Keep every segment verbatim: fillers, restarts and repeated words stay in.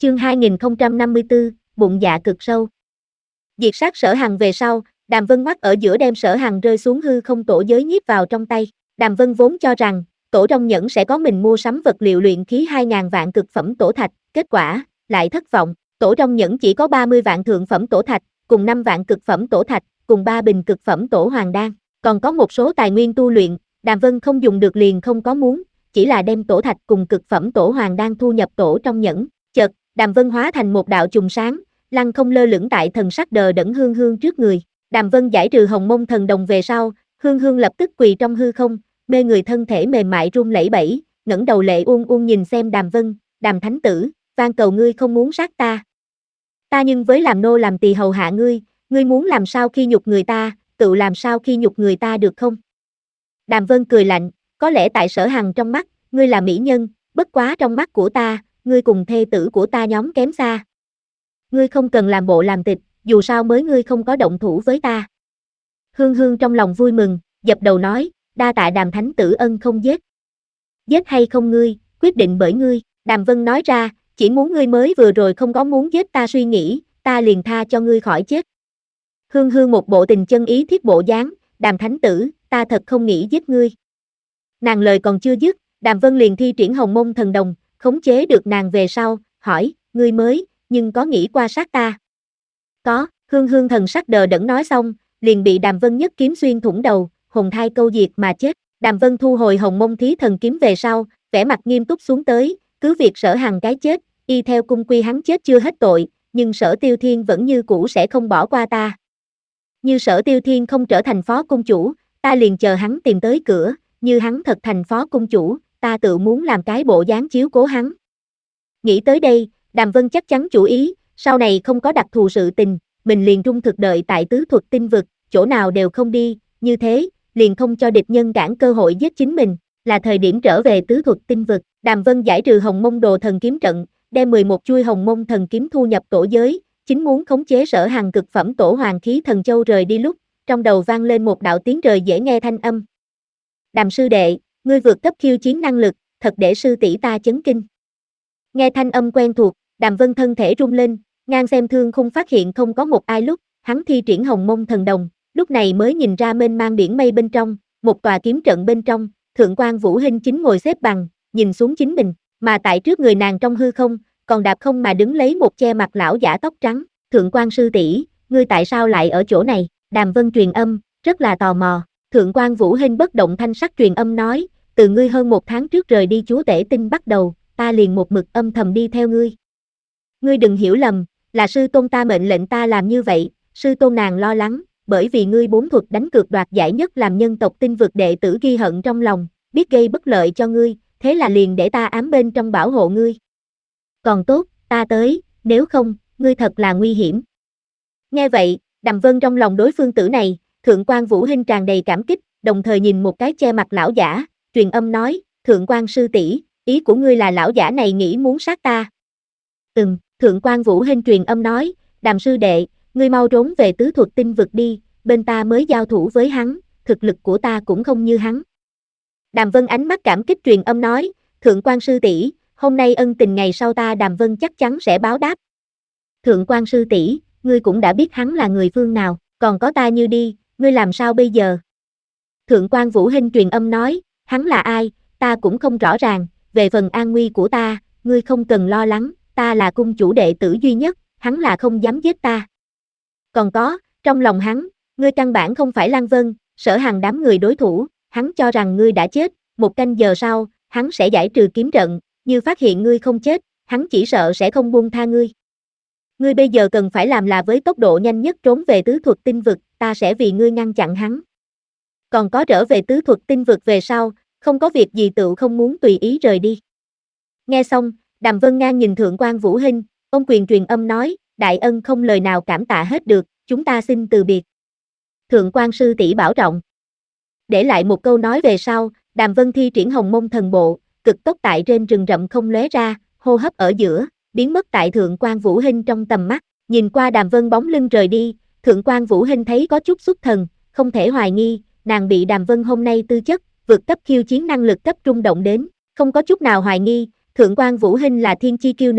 Chương hai nghìn không trăm năm mươi tư, bụng dạ cực sâu. Diệt sát Sở Hằng về sau, Đàm Vân ngoắt ở giữa đem Sở Hằng rơi xuống hư không tổ giới nhiếp vào trong tay. Đàm Vân vốn cho rằng, tổ trong nhẫn sẽ có mình mua sắm vật liệu luyện khí hai nghìn vạn cực phẩm tổ thạch, kết quả, lại thất vọng. Tổ trong nhẫn chỉ có ba mươi vạn thượng phẩm tổ thạch, cùng năm vạn cực phẩm tổ thạch, cùng ba bình cực phẩm tổ hoàng đan, còn có một số tài nguyên tu luyện, Đàm Vân không dùng được liền không có muốn, chỉ là đem tổ thạch cùng cực phẩm tổ hoàng đan thu nhập tổ trong nhẫn. Chợt, Đàm Vân hóa thành một đạo chùm sáng, lăng không lơ lửng tại thần sắc đờ đẫn Hương Hương trước người. Đàm Vân giải trừ hồng mông thần đồng về sau, Hương Hương lập tức quỳ trong hư không, mê người thân thể mềm mại run lẩy bẩy, ngẩng đầu lệ uôn uôn nhìn xem Đàm Vân, Đàm thánh tử, van cầu ngươi không muốn sát ta. Ta nhưng với làm nô làm tỳ hầu hạ ngươi, ngươi muốn làm sao khi nhục người ta, tự làm sao khi nhục người ta được không? Đàm Vân cười lạnh, có lẽ tại Sở Hằng trong mắt, ngươi là mỹ nhân, bất quá trong mắt của ta, ngươi cùng thê tử của ta nhóm kém xa. Ngươi không cần làm bộ làm tịch, dù sao mới ngươi không có động thủ với ta. Hương Hương trong lòng vui mừng, dập đầu nói, đa tạ Đàm thánh tử ân không giết. Giết hay không ngươi, quyết định bởi ngươi. Đàm Vân nói ra, chỉ muốn ngươi mới vừa rồi không có muốn giết ta suy nghĩ, ta liền tha cho ngươi khỏi chết. Hương Hương một bộ tình chân ý thiết bộ dáng, Đàm thánh tử, ta thật không nghĩ giết ngươi. Nàng lời còn chưa dứt, Đàm Vân liền thi triển hồng mông thần đồng, khống chế được nàng về sau, hỏi, ngươi mới, nhưng có nghĩ qua sát ta? Có, Hương Hương thần sắc đờ đẫn nói xong, liền bị Đàm Vân nhất kiếm xuyên thủng đầu, hồn thai câu diệt mà chết. Đàm Vân thu hồi hồng mông thí thần kiếm về sau, vẻ mặt nghiêm túc xuống tới, cứ việc Sở Hằng cái chết, y theo cung quy hắn chết chưa hết tội, nhưng Sở Tiêu Thiên vẫn như cũ sẽ không bỏ qua ta. Như Sở Tiêu Thiên không trở thành phó cung chủ, ta liền chờ hắn tìm tới cửa, như hắn thật thành phó cung chủ, ta tự muốn làm cái bộ dáng chiếu cố hắn. Nghĩ tới đây, Đàm Vân chắc chắn chủ ý, sau này không có đặc thù sự tình, mình liền trung thực đợi tại tứ thuật tinh vực, chỗ nào đều không đi, như thế, liền không cho địch nhân cản cơ hội giết chính mình, là thời điểm trở về tứ thuật tinh vực. Đàm Vân giải trừ hồng mông đồ thần kiếm trận, đem mười một chuôi hồng mông thần kiếm thu nhập tổ giới, chính muốn khống chế Sở Hằng cực phẩm tổ hoàng khí thần châu rời đi lúc, trong đầu vang lên một đạo tiếng rời dễ nghe thanh âm. Đàm sư đệ, ngươi vượt cấp khiêu chiến năng lực, thật để sư tỷ ta chấn kinh. Nghe thanh âm quen thuộc, Đàm Vân thân thể rung lên, ngang xem thương khung phát hiện không có một ai lúc, hắn thi triển hồng mông thần đồng, lúc này mới nhìn ra mênh mang biển mây bên trong, một tòa kiếm trận bên trong, Thượng quan Vũ Hinh chính ngồi xếp bằng, nhìn xuống chính mình, mà tại trước người nàng trong hư không, còn đạp không mà đứng lấy một che mặt lão giả tóc trắng. Thượng quan sư tỷ, ngươi tại sao lại ở chỗ này? Đàm Vân truyền âm, rất là tò mò. Thượng quan Vũ Hinh bất động thanh sắc truyền âm nói, từ ngươi hơn một tháng trước rời đi chúa tể tinh bắt đầu, ta liền một mực âm thầm đi theo ngươi. Ngươi đừng hiểu lầm, là sư tôn ta mệnh lệnh ta làm như vậy, sư tôn nàng lo lắng, bởi vì ngươi bốn thuật đánh cược đoạt giải nhất làm nhân tộc tinh vực đệ tử ghi hận trong lòng, biết gây bất lợi cho ngươi, thế là liền để ta ám bên trong bảo hộ ngươi. Còn tốt, ta tới, nếu không, ngươi thật là nguy hiểm. Nghe vậy, Đàm Vân trong lòng đối phương tử này, Thượng quan Vũ Hinh tràn đầy cảm kích, đồng thời nhìn một cái che mặt lão giả, truyền âm nói, Thượng quan sư tỷ, ý của ngươi là lão giả này nghĩ muốn sát ta. Ừm, Thượng quan Vũ Hinh truyền âm nói, Đàm sư đệ, ngươi mau trốn về tứ thuật tinh vực đi, bên ta mới giao thủ với hắn, thực lực của ta cũng không như hắn. Đàm Vân ánh mắt cảm kích truyền âm nói, Thượng quan sư tỷ, hôm nay ân tình ngày sau ta Đàm Vân chắc chắn sẽ báo đáp. Thượng quan sư tỷ, ngươi cũng đã biết hắn là người phương nào, còn có ta như đi, ngươi làm sao bây giờ? Thượng quan Vũ Hinh truyền âm nói, hắn là ai, ta cũng không rõ ràng, về phần an nguy của ta, ngươi không cần lo lắng, ta là cung chủ đệ tử duy nhất, hắn là không dám giết ta. Còn có, trong lòng hắn, ngươi căn bản không phải Lăng Vân, Sở Hằng đám người đối thủ, hắn cho rằng ngươi đã chết, một canh giờ sau, hắn sẽ giải trừ kiếm trận, như phát hiện ngươi không chết, hắn chỉ sợ sẽ không buông tha ngươi. Ngươi bây giờ cần phải làm là với tốc độ nhanh nhất trốn về tứ thuật tinh vực, ta sẽ vì ngươi ngăn chặn hắn. Còn có trở về tứ thuật tinh vực về sau, không có việc gì tự không muốn tùy ý rời đi. Nghe xong, Đàm Vân ngang nhìn Thượng quan Vũ Hinh, ông quyền truyền âm nói, đại ân không lời nào cảm tạ hết được, chúng ta xin từ biệt. Thượng quan sư tỷ bảo trọng. Để lại một câu nói về sau, Đàm Vân thi triển hồng mông thần bộ, cực tốc tại trên rừng rậm không lóe ra, hô hấp ở giữa, biến mất tại Thượng quan Vũ Hinh trong tầm mắt. Nhìn qua Đàm Vân bóng lưng rời đi, Thượng quan Vũ Hinh thấy có chút xuất thần, không thể hoài nghi, nàng bị Đàm Vân hôm nay tư chất, vượt cấp khiêu chiến năng lực cấp trung động đến, không có chút nào hoài nghi, Thượng quan Vũ Hinh là thiên chi kiêu nữ,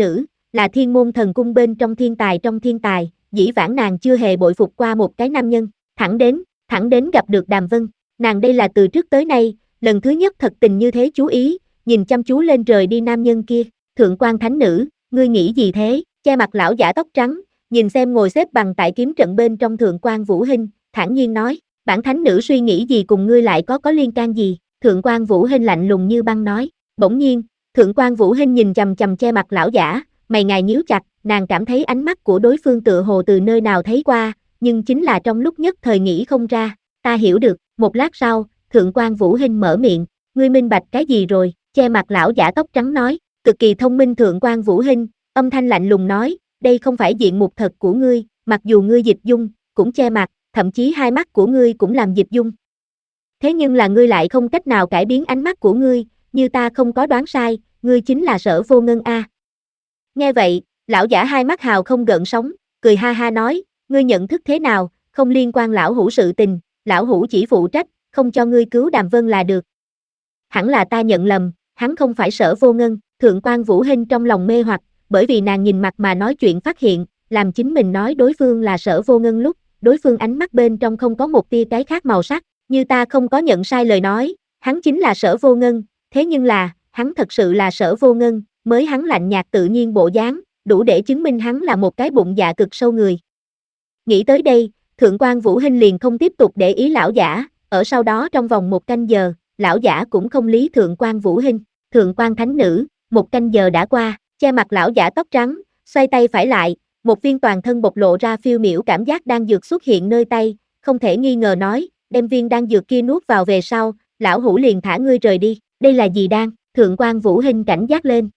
là thiên môn thần cung bên trong thiên tài trong thiên tài, dĩ vãng nàng chưa hề bội phục qua một cái nam nhân, thẳng đến, thẳng đến gặp được Đàm Vân, nàng đây là từ trước tới nay, lần thứ nhất thật tình như thế chú ý, nhìn chăm chú lên rời đi nam nhân kia, thượng quan thánh nữ, ngươi nghĩ gì thế, che mặt lão giả tóc trắng, nhìn xem ngồi xếp bằng tại kiếm trận bên trong thượng quan Vũ Hinh, thản nhiên nói, bản thánh nữ suy nghĩ gì cùng ngươi lại có có liên can gì, thượng quan Vũ Hinh lạnh lùng như băng nói, bỗng nhiên, thượng quan Vũ Hinh nhìn chằm chằm che mặt lão giả, mày ngài nhíu chặt, nàng cảm thấy ánh mắt của đối phương tựa hồ từ nơi nào thấy qua, nhưng chính là trong lúc nhất thời nghĩ không ra, ta hiểu được, một lát sau, thượng quan Vũ Hinh mở miệng, ngươi minh bạch cái gì rồi, che mặt lão giả tóc trắng nói, cực kỳ thông minh thượng quan Vũ Hinh, âm thanh lạnh lùng nói, đây không phải diện mục thật của ngươi, mặc dù ngươi dịch dung, cũng che mặt, thậm chí hai mắt của ngươi cũng làm dịch dung. Thế nhưng là ngươi lại không cách nào cải biến ánh mắt của ngươi, như ta không có đoán sai, ngươi chính là Sở Vô Ngân a. Nghe vậy, lão giả hai mắt hào không gợn sóng, cười ha ha nói, ngươi nhận thức thế nào, không liên quan lão hủ sự tình, lão hủ chỉ phụ trách, không cho ngươi cứu Đàm Vân là được. Hẳn là ta nhận lầm, hắn không phải Sở Vô Ngân, thượng quan Vũ Hinh trong lòng mê hoặc, bởi vì nàng nhìn mặt mà nói chuyện phát hiện, làm chính mình nói đối phương là Sở Vô Ngân lúc, đối phương ánh mắt bên trong không có một tia cái khác màu sắc, như ta không có nhận sai lời nói, hắn chính là Sở Vô Ngân, thế nhưng là, hắn thật sự là Sở Vô Ngân, mới hắn lạnh nhạt tự nhiên bộ dáng, đủ để chứng minh hắn là một cái bụng dạ cực sâu người. Nghĩ tới đây, thượng quan Vũ Hinh liền không tiếp tục để ý lão giả, ở sau đó trong vòng một canh giờ, lão giả cũng không lý thượng quan Vũ Hinh, thượng quan thánh nữ, một canh giờ đã qua, che mặt lão giả tóc trắng, xoay tay phải lại, một viên toàn thân bộc lộ ra phiêu miểu cảm giác đan dược xuất hiện nơi tay, không thể nghi ngờ nói, đem viên đan dược kia nuốt vào về sau, lão hủ liền thả ngươi rời đi, đây là gì đan, thượng quan Vũ Hinh cảnh giác lên,